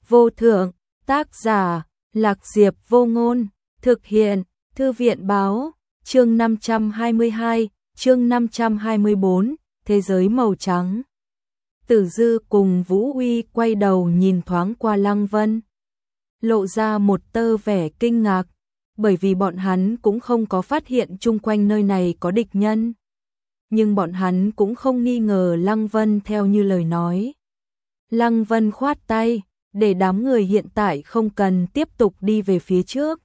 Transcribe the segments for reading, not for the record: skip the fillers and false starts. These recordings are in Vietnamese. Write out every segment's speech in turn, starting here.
vô thượng, tác giả, Lạc Diệp Vô Ngôn, thực hiện, Thư viện báo, chương 522, chương 524, Thế giới màu trắng. Tử Dư cùng Vũ Uy quay đầu nhìn thoáng qua Lăng Vân, lộ ra một tơ vẻ kinh ngạc, bởi vì bọn hắn cũng không có phát hiện chung quanh nơi này có địch nhân. Nhưng bọn hắn cũng không nghi ngờ Lăng Vân theo như lời nói. Lăng Vân khoát tay, để đám người hiện tại không cần tiếp tục đi về phía trước.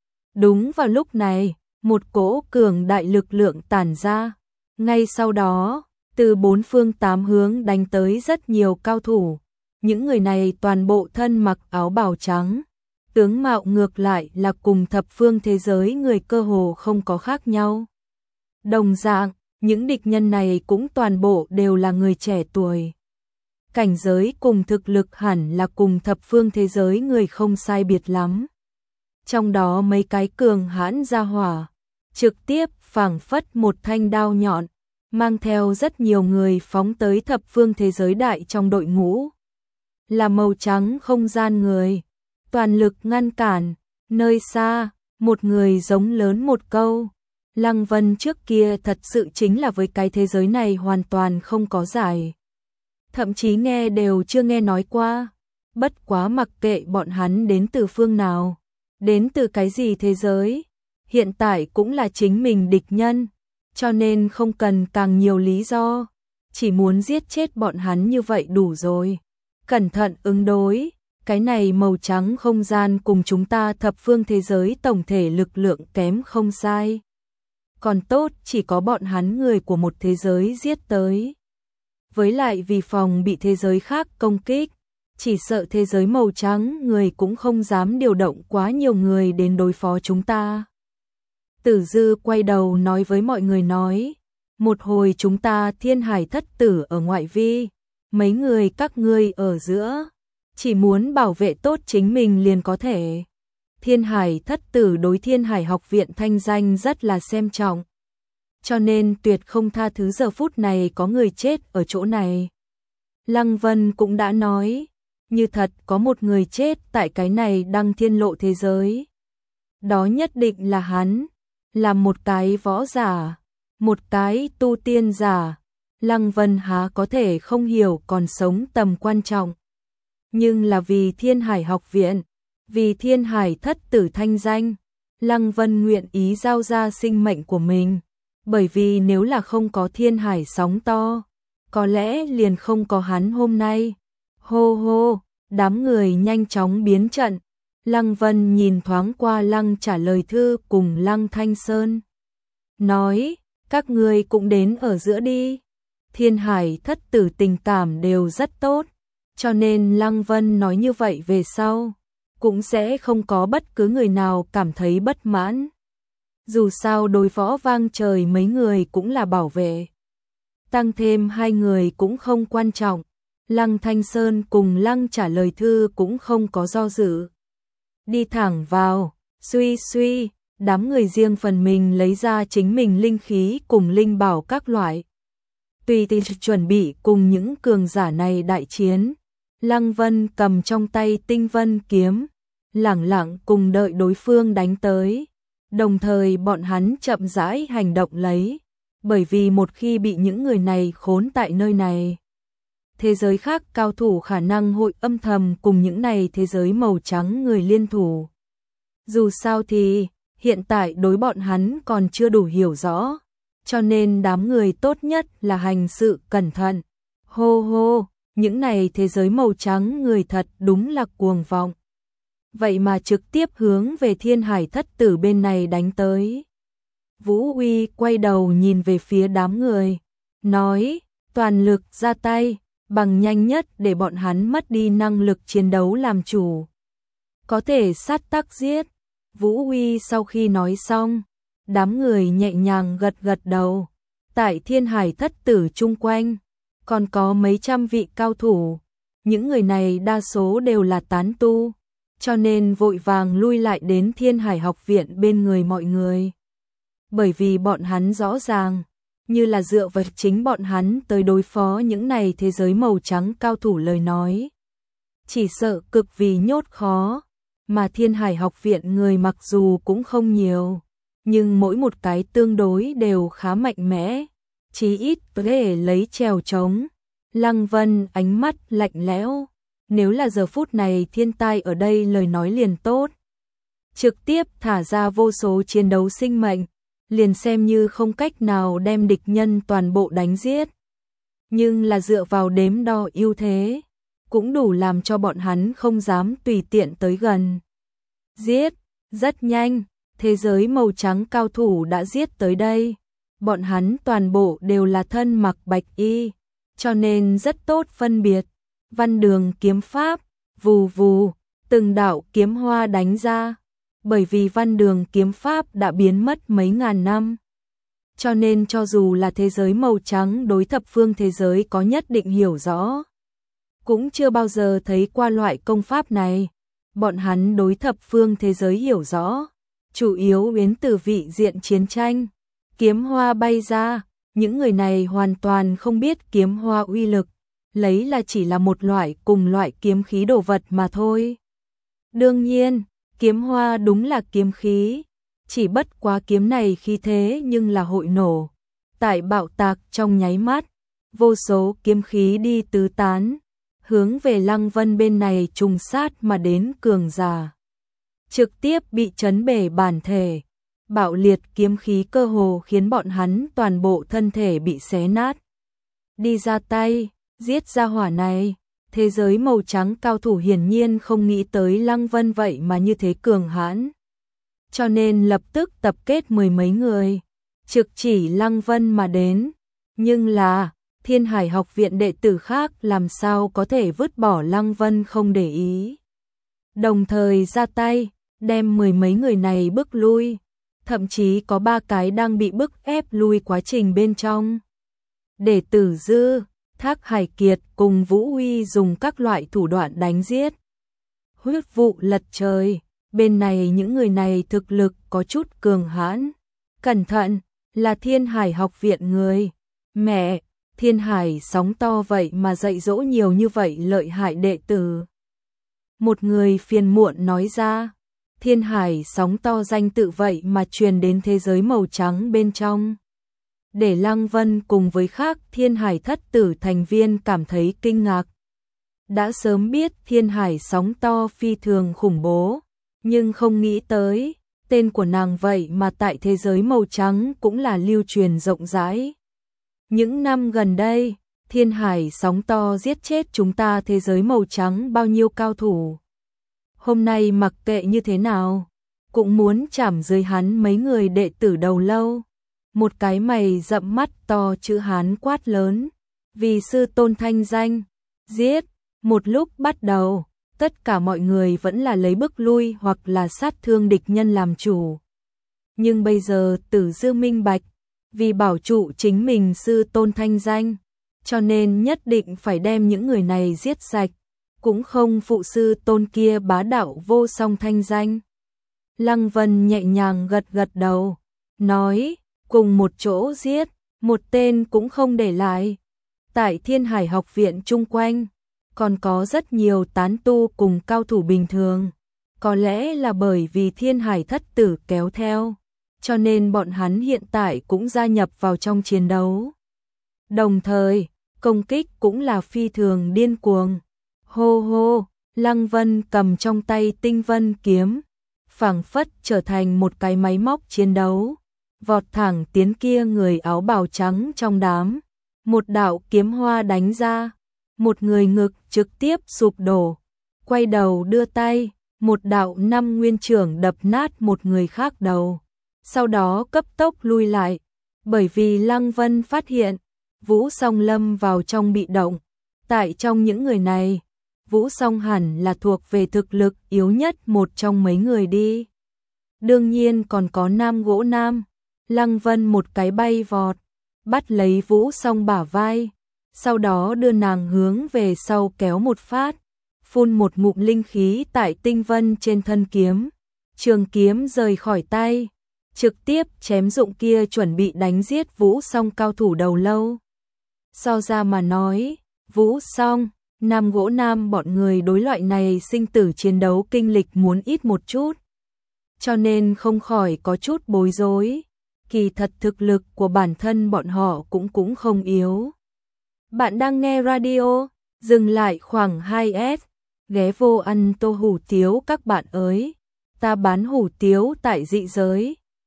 Đúng vào lúc này, một cỗ cường đại lực lượng tản ra. Ngay sau đó, từ bốn phương tám hướng đánh tới rất nhiều cao thủ. Những người này toàn bộ thân mặc áo bào trắng. Tướng mạo ngược lại là cùng thập phương thế giới người cơ hồ không có khác nhau. Đồng dạng, những địch nhân này cũng toàn bộ đều là người trẻ tuổi. Cảnh giới cùng thực lực hẳn là cùng thập phương thế giới người không sai biệt lắm. Trong đó mấy cái cường hãn ra hỏa, trực tiếp phảng phất một thanh đao nhọn, mang theo rất nhiều người phóng tới thập phương thế giới đại trong đội ngũ. Là màu trắng không gian người, toàn lực ngăn cản, nơi xa, một người giống lớn một câu. Lăng Vân trước kia thật sự chính là với cái thế giới này hoàn toàn không có giải. Thậm chí nghe đều chưa nghe nói qua. Bất quá mặc kệ bọn hắn đến từ phương nào, đến từ cái gì thế giới, hiện tại cũng là chính mình địch nhân, cho nên không cần càng nhiều lý do, chỉ muốn giết chết bọn hắn như vậy đủ rồi. Cẩn thận ứng đối, cái này màu trắng không gian cùng chúng ta thập phương thế giới tổng thể lực lượng kém không sai. Còn tốt chỉ có bọn hắn người của một thế giới giết tới. Với lại vì phòng bị thế giới khác công kích, chỉ sợ thế giới màu trắng người cũng không dám điều động quá nhiều người đến đối phó chúng ta. Tử Dư quay đầu nói với mọi người nói, một hồi chúng ta Thiên Hải thất tử ở ngoại vi, mấy người các ngươi ở giữa, chỉ muốn bảo vệ tốt chính mình liền có thể. Thiên Hải thất tử đối Thiên Hải học viện thanh danh rất là xem trọng, cho nên tuyệt không tha thứ giờ phút này có người chết ở chỗ này. Lăng Vân cũng đã nói, như thật có một người chết tại cái này đăng thiên lộ thế giới. Đó nhất định là hắn, là một cái võ giả, một cái tu tiên giả. Lăng Vân há có thể không hiểu còn sống tầm quan trọng. Nhưng là vì Thiên Hải học viện, vì Thiên Hải thất tử thanh danh, Lăng Vân nguyện ý giao ra sinh mệnh của mình. Bởi vì nếu là không có Thiên Hải sóng to, có lẽ liền không có hắn hôm nay. Hô hô, đám người nhanh chóng biến trận. Lăng Vân nhìn thoáng qua Lăng Trả Lời Thư cùng Lăng Thanh Sơn, nói, các ngươi cũng đến ở giữa đi. Thiên Hải thất tử tình cảm đều rất tốt, cho nên Lăng Vân nói như vậy về sau, cũng sẽ không có bất cứ người nào cảm thấy bất mãn. Dù sao đối võ vang trời mấy người cũng là bảo vệ. Tăng thêm hai người cũng không quan trọng. Lăng Thanh Sơn cùng Lăng Trả Lời Thư cũng không có do dự. Đi thẳng vào, suy suy, đám người riêng phần mình lấy ra chính mình linh khí cùng linh bảo các loại. Tùy tiện chuẩn bị cùng những cường giả này đại chiến. Lăng Vân cầm trong tay Tinh Vân kiếm, lẳng lặng cùng đợi đối phương đánh tới. Đồng thời bọn hắn chậm rãi hành động lấy, bởi vì một khi bị những người này khốn tại nơi này, thế giới khác cao thủ khả năng hội âm thầm cùng những này thế giới màu trắng người liên thủ. Dù sao thì, hiện tại đối bọn hắn còn chưa đủ hiểu rõ, cho nên đám người tốt nhất là hành sự cẩn thận. Hô hô, những này thế giới màu trắng người thật đúng là cuồng vọng. Vậy mà trực tiếp hướng về Thiên Hải thất tử bên này đánh tới. Vũ Uy quay đầu nhìn về phía đám người, nói, toàn lực ra tay, bằng nhanh nhất để bọn hắn mất đi năng lực chiến đấu làm chủ. Có thể sát tắc giết. Vũ Uy sau khi nói xong, đám người nhẹ nhàng gật gật đầu. Tại Thiên Hải thất tử chung quanh, còn có mấy trăm vị cao thủ. Những người này đa số đều là tán tu, cho nên vội vàng lui lại đến Thiên Hải học viện bên người mọi người. Bởi vì bọn hắn rõ ràng, như là dựa vào chính bọn hắn tới đối phó những này thế giới màu trắng cao thủ lời nói. chỉ sợ cực vì nhốt khó, mà Thiên Hải học viện người mặc dù cũng không nhiều, nhưng mỗi một cái tương đối đều khá mạnh mẽ, chí ít có thể lấy trèo trống. Lăng Vân ánh mắt lạnh lẽo, nếu là giờ phút này thiên tai ở đây lời nói liền tốt. Trực tiếp thả ra vô số chiến đấu sinh mệnh, liền xem như không cách nào đem địch nhân toàn bộ đánh giết. Nhưng là dựa vào đếm đo ưu thế, cũng đủ làm cho bọn hắn không dám tùy tiện tới gần. Giết, rất nhanh, thế giới màu trắng cao thủ đã giết tới đây. Bọn hắn toàn bộ đều là thân mặc bạch y, cho nên rất tốt phân biệt. Văn đường kiếm pháp, vù vù, từng đạo kiếm hoa đánh ra. Bởi vì văn đường kiếm pháp đã biến mất mấy ngàn năm, cho nên cho dù là thế giới màu trắng đối thập phương thế giới có nhất định hiểu rõ, cũng chưa bao giờ thấy qua loại công pháp này. Bọn hắn đối thập phương thế giới hiểu rõ, chủ yếu đến từ vị diện chiến tranh. Kiếm hoa bay ra, những người này hoàn toàn không biết kiếm hoa uy lực, lấy là chỉ là một loại cùng loại kiếm khí đồ vật mà thôi. Đương nhiên, kiếm hoa đúng là kiếm khí, chỉ bất quá kiếm này khí thế nhưng là hội nổ. Tại bạo tạc trong nháy mắt, vô số kiếm khí đi tứ tán, hướng về Lăng Vân bên này trùng sát mà đến cường giả. Trực tiếp bị chấn bể bản thể, bạo liệt kiếm khí cơ hồ khiến bọn hắn toàn bộ thân thể bị xé nát. Đi ra tay, giết ra hỏa này. Thế giới màu trắng cao thủ hiển nhiên không nghĩ tới Lăng Vân vậy mà như thế cường hãn. Cho nên lập tức tập kết mười mấy người, trực chỉ Lăng Vân mà đến. Nhưng là, Thiên Hải học viện đệ tử khác làm sao có thể vứt bỏ Lăng Vân không để ý. Đồng thời ra tay, đem mười mấy người này bức lui. Thậm chí có 3 cái đang bị bức ép lui quá trình bên trong. Đệ tử Dư, Thác Hải Kiệt cùng Vũ Huy dùng các loại thủ đoạn đánh giết. Huyết vụ lật trời, bên này những người này thực lực có chút cường hãn. Cẩn thận, là Thiên Hải học viện người. Mẹ, Thiên Hải sóng to vậy mà dạy dỗ nhiều như vậy lợi hại đệ tử. Một người phiền muộn nói ra, Thiên Hải sóng to danh tự vậy mà truyền đến thế giới màu trắng bên trong. Để Lăng Vân cùng với khác Thiên Hải thất tử thành viên cảm thấy kinh ngạc. Đã sớm biết Thiên Hải sóng to phi thường khủng bố, nhưng không nghĩ tới, tên của nàng vậy mà tại thế giới màu trắng cũng là lưu truyền rộng rãi. Những năm gần đây, Thiên Hải sóng to giết chết chúng ta thế giới màu trắng bao nhiêu cao thủ. Hôm nay mặc kệ như thế nào, cũng muốn chảm dưới hắn mấy người đệ tử đầu lâu. Một cái mày rậm mắt to chữ Hán quát lớn, vì sư tôn thanh danh, giết. Một lúc bắt đầu, tất cả mọi người vẫn là lấy bức lui hoặc là sát thương địch nhân làm chủ. Nhưng bây giờ Tử Dư minh bạch, vì bảo trụ chính mình sư tôn thanh danh, cho nên nhất định phải đem những người này giết sạch, cũng không phụ sư tôn kia bá đạo vô song thanh danh. Lăng Vân nhẹ nhàng gật gật đầu, nói, cùng một chỗ giết, một tên cũng không để lại. Tại Thiên Hải học viện chung quanh, còn có rất nhiều tán tu cùng cao thủ bình thường. Có lẽ là bởi vì Thiên Hải thất tử kéo theo, cho nên bọn hắn hiện tại cũng gia nhập vào trong chiến đấu. Đồng thời, công kích cũng là phi thường điên cuồng. Hô hô, Lăng Vân cầm trong tay tinh vân kiếm, phảng phất trở thành một cái máy móc chiến đấu, vọt thẳng tiến kia người áo bào trắng trong đám. Một đạo kiếm hoa đánh ra, một người ngực trực tiếp sụp đổ, quay đầu đưa tay, một đạo năm nguyên trưởng đập nát một người khác đầu, sau đó cấp tốc lui lại, bởi vì Lăng Vân phát hiện, Vũ Song lâm vào trong bị động. Tại trong những người này, Vũ Song hẳn là thuộc về thực lực yếu nhất một trong mấy người đi. Đương nhiên còn có Nam Gỗ Nam. Lăng Vân một cái bay vọt, bắt lấy Vũ Song bả vai, sau đó đưa nàng hướng về sau kéo một phát, phun một ngụm linh khí tại tinh vân trên thân kiếm. Trường kiếm rời khỏi tay, trực tiếp chém dụng kia chuẩn bị đánh giết Vũ Song cao thủ đầu lâu. So ra mà nói, Vũ Song Nam Gỗ Nam bọn người đối loại này sinh tử chiến đấu kinh lịch muốn ít một chút, cho nên không khỏi có chút bối rối. Kỳ thật thực lực của bản thân bọn họ cũng không yếu. Bạn đang nghe radio, dừng lại khoảng 2S, ghé vô ăn tô hủ tiếu các bạn ơi. Ta bán hủ tiếu tại dị giới,